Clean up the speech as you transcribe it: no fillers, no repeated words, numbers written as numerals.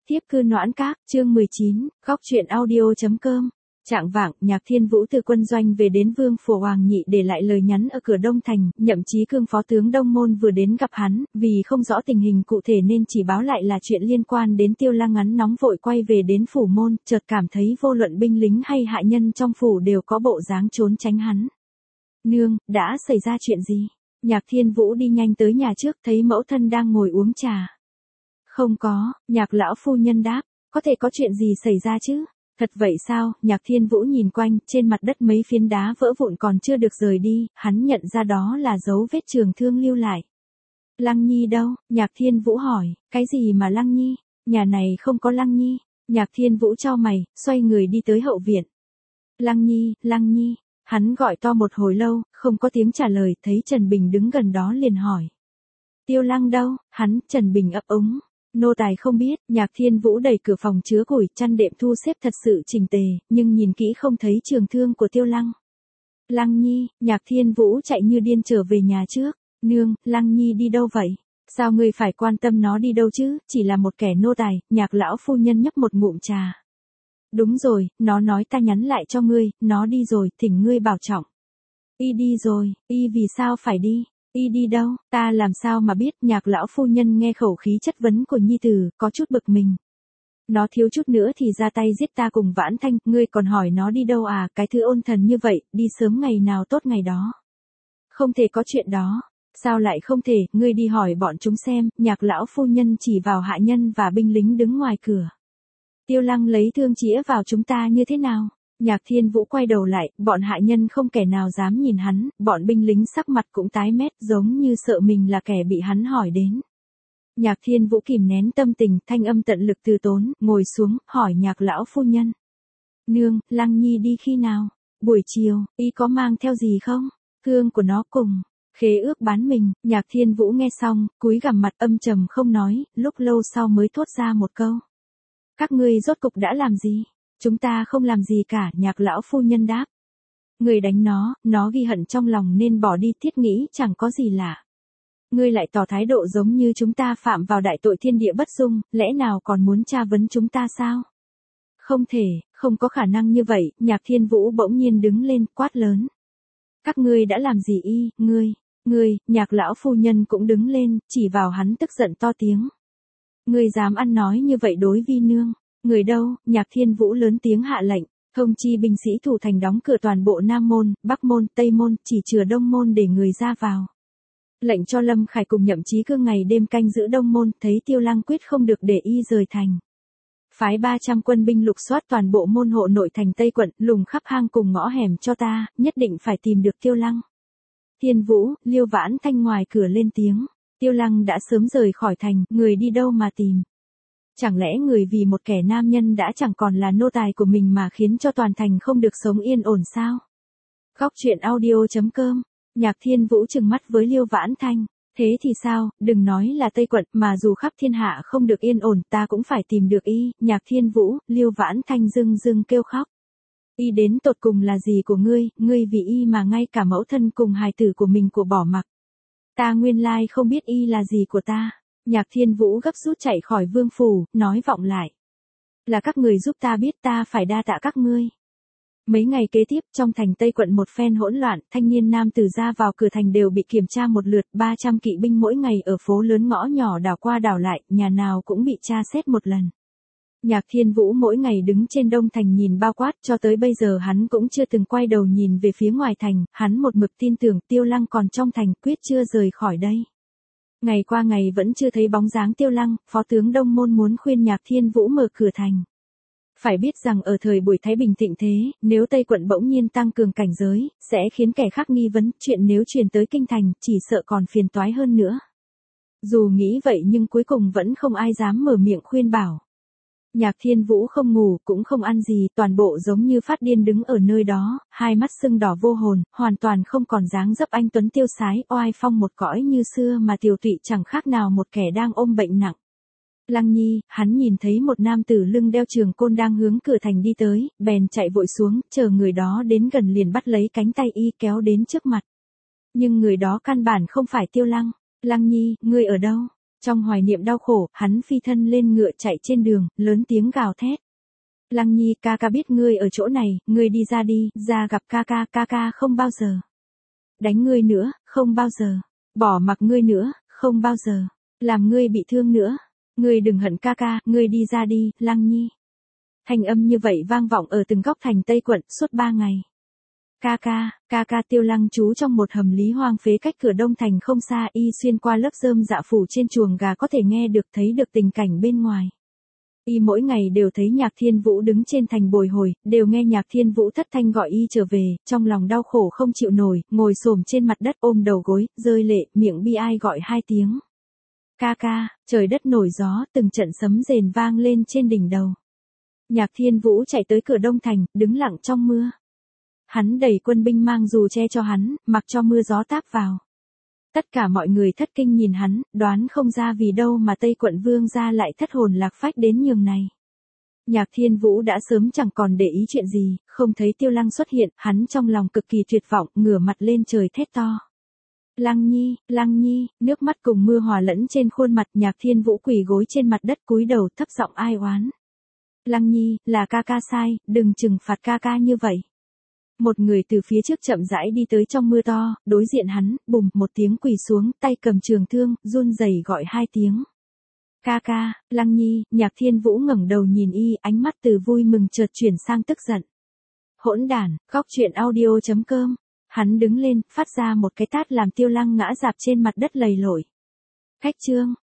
Tiếp cư noãn các, chương 19, góc truyện audio.com. Trạng vạng, Nhạc Thiên Vũ từ quân doanh về đến Vương Phủ Hoàng Nhị để lại lời nhắn ở cửa Đông Thành, Nhậm Chí Cương phó tướng Đông Môn vừa đến gặp hắn, vì không rõ tình hình cụ thể nên chỉ báo lại là chuyện liên quan đến Tiêu Lăng ngắn nóng vội quay về đến phủ môn, chợt cảm thấy vô luận binh lính hay hạ nhân trong phủ đều có bộ dáng trốn tránh hắn. Nương, đã xảy ra chuyện gì? Nhạc Thiên Vũ đi nhanh tới nhà trước thấy mẫu thân đang ngồi uống trà. Không có, Nhạc lão phu nhân đáp, có thể có chuyện gì xảy ra chứ? Thật vậy sao? Nhạc Thiên Vũ nhìn quanh, trên mặt đất mấy phiến đá vỡ vụn còn chưa được rời đi, hắn nhận ra đó là dấu vết trường thương lưu lại. Lăng Nhi đâu? Nhạc Thiên Vũ hỏi, cái gì mà Lăng Nhi? Nhà này không có Lăng Nhi. Nhạc Thiên Vũ chau mày, xoay người đi tới hậu viện. Lăng Nhi, Lăng Nhi. Hắn gọi to một hồi lâu, không có tiếng trả lời, thấy Trần Bình đứng gần đó liền hỏi. Tiêu Lăng đâu? Hắn, Trần Bình ấp úng. Nô tài không biết. Nhạc Thiên Vũ đẩy cửa phòng chứa củi, chăn đệm thu xếp thật sự chỉnh tề, nhưng nhìn kỹ không thấy trường thương của Tiêu Lăng. Lăng Nhi, Nhạc Thiên Vũ chạy như điên trở về nhà trước. Nương, Lăng Nhi đi đâu vậy? Sao ngươi phải quan tâm nó đi đâu chứ, chỉ là một kẻ nô tài. Nhạc lão phu nhân nhấp một ngụm trà. Đúng rồi, nó nói ta nhắn lại cho ngươi, nó đi rồi, thỉnh ngươi bảo trọng. Y đi rồi, y vì sao phải đi? Y đi đâu? Ta làm sao mà biết? Nhạc lão phu nhân nghe khẩu khí chất vấn của nhi tử, có chút bực mình. Nó thiếu chút nữa thì ra tay giết ta cùng Vãn Thanh, ngươi còn hỏi nó đi đâu à? Cái thứ ôn thần như vậy, đi sớm ngày nào tốt ngày đó. Không thể có chuyện đó. Sao lại không thể? Ngươi đi hỏi bọn chúng xem. Nhạc lão phu nhân chỉ vào hạ nhân và binh lính đứng ngoài cửa. Tiêu Lăng lấy thương chĩa vào chúng ta như thế nào? Nhạc Thiên Vũ quay đầu lại, bọn hạ nhân không kẻ nào dám nhìn hắn, bọn binh lính sắc mặt cũng tái mét giống như sợ mình là kẻ bị hắn hỏi đến. Nhạc Thiên Vũ kìm nén tâm tình, thanh âm tận lực từ tốn, ngồi xuống, hỏi Nhạc lão phu nhân. Nương, Lăng Nhi đi khi nào? Buổi chiều, y có mang theo gì không? Thương của nó cùng. Khế ước bán mình. Nhạc Thiên Vũ nghe xong, cúi gằm mặt âm trầm không nói, lúc lâu sau mới thốt ra một câu. Các ngươi rốt cục đã làm gì? Chúng ta không làm gì cả, Nhạc lão phu nhân đáp. Người đánh nó ghi hận trong lòng nên bỏ đi, thiết nghĩ chẳng có gì lạ. Ngươi lại tỏ thái độ giống như chúng ta phạm vào đại tội thiên địa bất dung, lẽ nào còn muốn tra vấn chúng ta sao? Không thể, không có khả năng như vậy. Nhạc Thiên Vũ bỗng nhiên đứng lên, quát lớn. Các ngươi đã làm gì y? Ngươi, Nhạc lão phu nhân cũng đứng lên, chỉ vào hắn tức giận to tiếng. Ngươi dám ăn nói như vậy đối vi nương? Người đâu? Nhạc Thiên Vũ lớn tiếng hạ lệnh, thông chi binh sĩ thủ thành đóng cửa toàn bộ Nam Môn, Bắc Môn, Tây Môn, chỉ chừa Đông Môn để người ra vào. Lệnh cho Lâm Khải cùng Nhậm Chí Cương ngày đêm canh giữ Đông Môn, thấy Tiêu Lăng quyết không được để y rời thành. Phái 300 quân binh lục soát toàn bộ môn hộ nội thành Tây quận, lùng khắp hang cùng ngõ hẻm cho ta, nhất định phải tìm được Tiêu Lăng. Thiên Vũ, Liêu Vãn Thanh ngoài cửa lên tiếng. Tiêu Lăng đã sớm rời khỏi thành, người đi đâu mà tìm? Chẳng lẽ người vì một kẻ nam nhân đã chẳng còn là nô tài của mình mà khiến cho toàn thành không được sống yên ổn sao? Góc truyện audio.com. Nhạc Thiên Vũ trừng mắt với Liêu Vãn Thanh. Thế thì sao, đừng nói là Tây quận, mà dù khắp thiên hạ không được yên ổn, ta cũng phải tìm được y. Nhạc Thiên Vũ, Liêu Vãn Thanh rưng kêu khóc. Y đến tột cùng là gì của ngươi vì y mà ngay cả mẫu thân cùng hài tử của mình của bỏ mặc. Ta nguyên lai không biết y là gì của ta. Nhạc Thiên Vũ gấp rút chạy khỏi vương phủ, nói vọng lại. Là các người giúp ta biết, ta phải đa tạ các ngươi. Mấy ngày kế tiếp, trong thành Tây quận một phen hỗn loạn, thanh niên nam tử ra vào cửa thành đều bị kiểm tra một lượt, 300 kỵ binh mỗi ngày ở phố lớn ngõ nhỏ đảo qua đảo lại, nhà nào cũng bị tra xét một lần. Nhạc Thiên Vũ mỗi ngày đứng trên đông thành nhìn bao quát, cho tới bây giờ hắn cũng chưa từng quay đầu nhìn về phía ngoài thành, hắn một mực tin tưởng Tiêu Lăng còn trong thành, quyết chưa rời khỏi đây. Ngày qua ngày vẫn chưa thấy bóng dáng Tiêu Lăng, phó tướng Đông Môn muốn khuyên Nhạc Thiên Vũ mở cửa thành. Phải biết rằng ở thời buổi Thái Bình thịnh thế, nếu Tây quận bỗng nhiên tăng cường cảnh giới, sẽ khiến kẻ khác nghi vấn, chuyện nếu truyền tới kinh thành, chỉ sợ còn phiền toái hơn nữa. Dù nghĩ vậy nhưng cuối cùng vẫn không ai dám mở miệng khuyên bảo. Nhạc Thiên Vũ không ngủ, cũng không ăn gì, toàn bộ giống như phát điên đứng ở nơi đó, hai mắt sưng đỏ vô hồn, hoàn toàn không còn dáng dấp anh tuấn tiêu sái, oai phong một cõi như xưa mà tiều tụy chẳng khác nào một kẻ đang ôm bệnh nặng. Lăng Nhi, hắn nhìn thấy một nam tử lưng đeo trường côn đang hướng cửa thành đi tới, bèn chạy vội xuống, chờ người đó đến gần liền bắt lấy cánh tay y kéo đến trước mặt. Nhưng người đó căn bản không phải Tiêu Lăng. Lăng Nhi, ngươi ở đâu? Trong hoài niệm đau khổ, hắn phi thân lên ngựa chạy trên đường, lớn tiếng gào thét. Lăng Nhi, ca ca biết ngươi ở chỗ này, ngươi đi ra đi, ra gặp ca ca không bao giờ đánh ngươi nữa, không bao giờ bỏ mặc ngươi nữa, không bao giờ làm ngươi bị thương nữa. Ngươi đừng hận ca ca, ngươi đi ra đi, Lăng Nhi. Thanh âm như vậy vang vọng ở từng góc thành Tây quận suốt 3 ngày. Ca ca Tiêu Lăng trú trong một hầm lý hoang phế cách cửa Đông thành không xa, y xuyên qua lớp rơm dạ phủ trên chuồng gà có thể nghe được thấy được tình cảnh bên ngoài. Y mỗi ngày đều thấy Nhạc Thiên Vũ đứng trên thành bồi hồi, đều nghe Nhạc Thiên Vũ thất thanh gọi y trở về, trong lòng đau khổ không chịu nổi, ngồi xổm trên mặt đất ôm đầu gối, rơi lệ, miệng bi ai gọi 2 tiếng. Ca, trời đất nổi gió, từng trận sấm rền vang lên trên đỉnh đầu. Nhạc Thiên Vũ chạy tới cửa Đông thành, đứng lặng trong mưa. Hắn đẩy quân binh mang dù che cho hắn, mặc cho mưa gió táp vào. Tất cả mọi người thất kinh nhìn hắn, đoán không ra vì đâu mà Tây quận vương gia lại thất hồn lạc phách đến nhường này. Nhạc Thiên Vũ đã sớm chẳng còn để ý chuyện gì, không thấy Tiêu Lăng xuất hiện, hắn trong lòng cực kỳ tuyệt vọng, ngửa mặt lên trời thét to. Lăng Nhi, nước mắt cùng mưa hòa lẫn trên khuôn mặt. Nhạc Thiên Vũ quỳ gối trên mặt đất cúi đầu thấp giọng ai oán. Lăng Nhi, là ca ca sai, đừng trừng phạt ca ca như vậy. Một người từ phía trước chậm rãi đi tới trong mưa to, đối diện hắn, bùm, một tiếng quỳ xuống, tay cầm trường thương, run rẩy gọi 2 tiếng. Ca, Lăng Nhi. Nhạc Thiên Vũ ngẩng đầu nhìn y, ánh mắt từ vui mừng chợt chuyển sang tức giận. Hỗn đản, góc truyện audio.com. Hắn đứng lên, phát ra một cái tát làm Tiêu Lăng ngã rạp trên mặt đất lầy lội. Khách chương.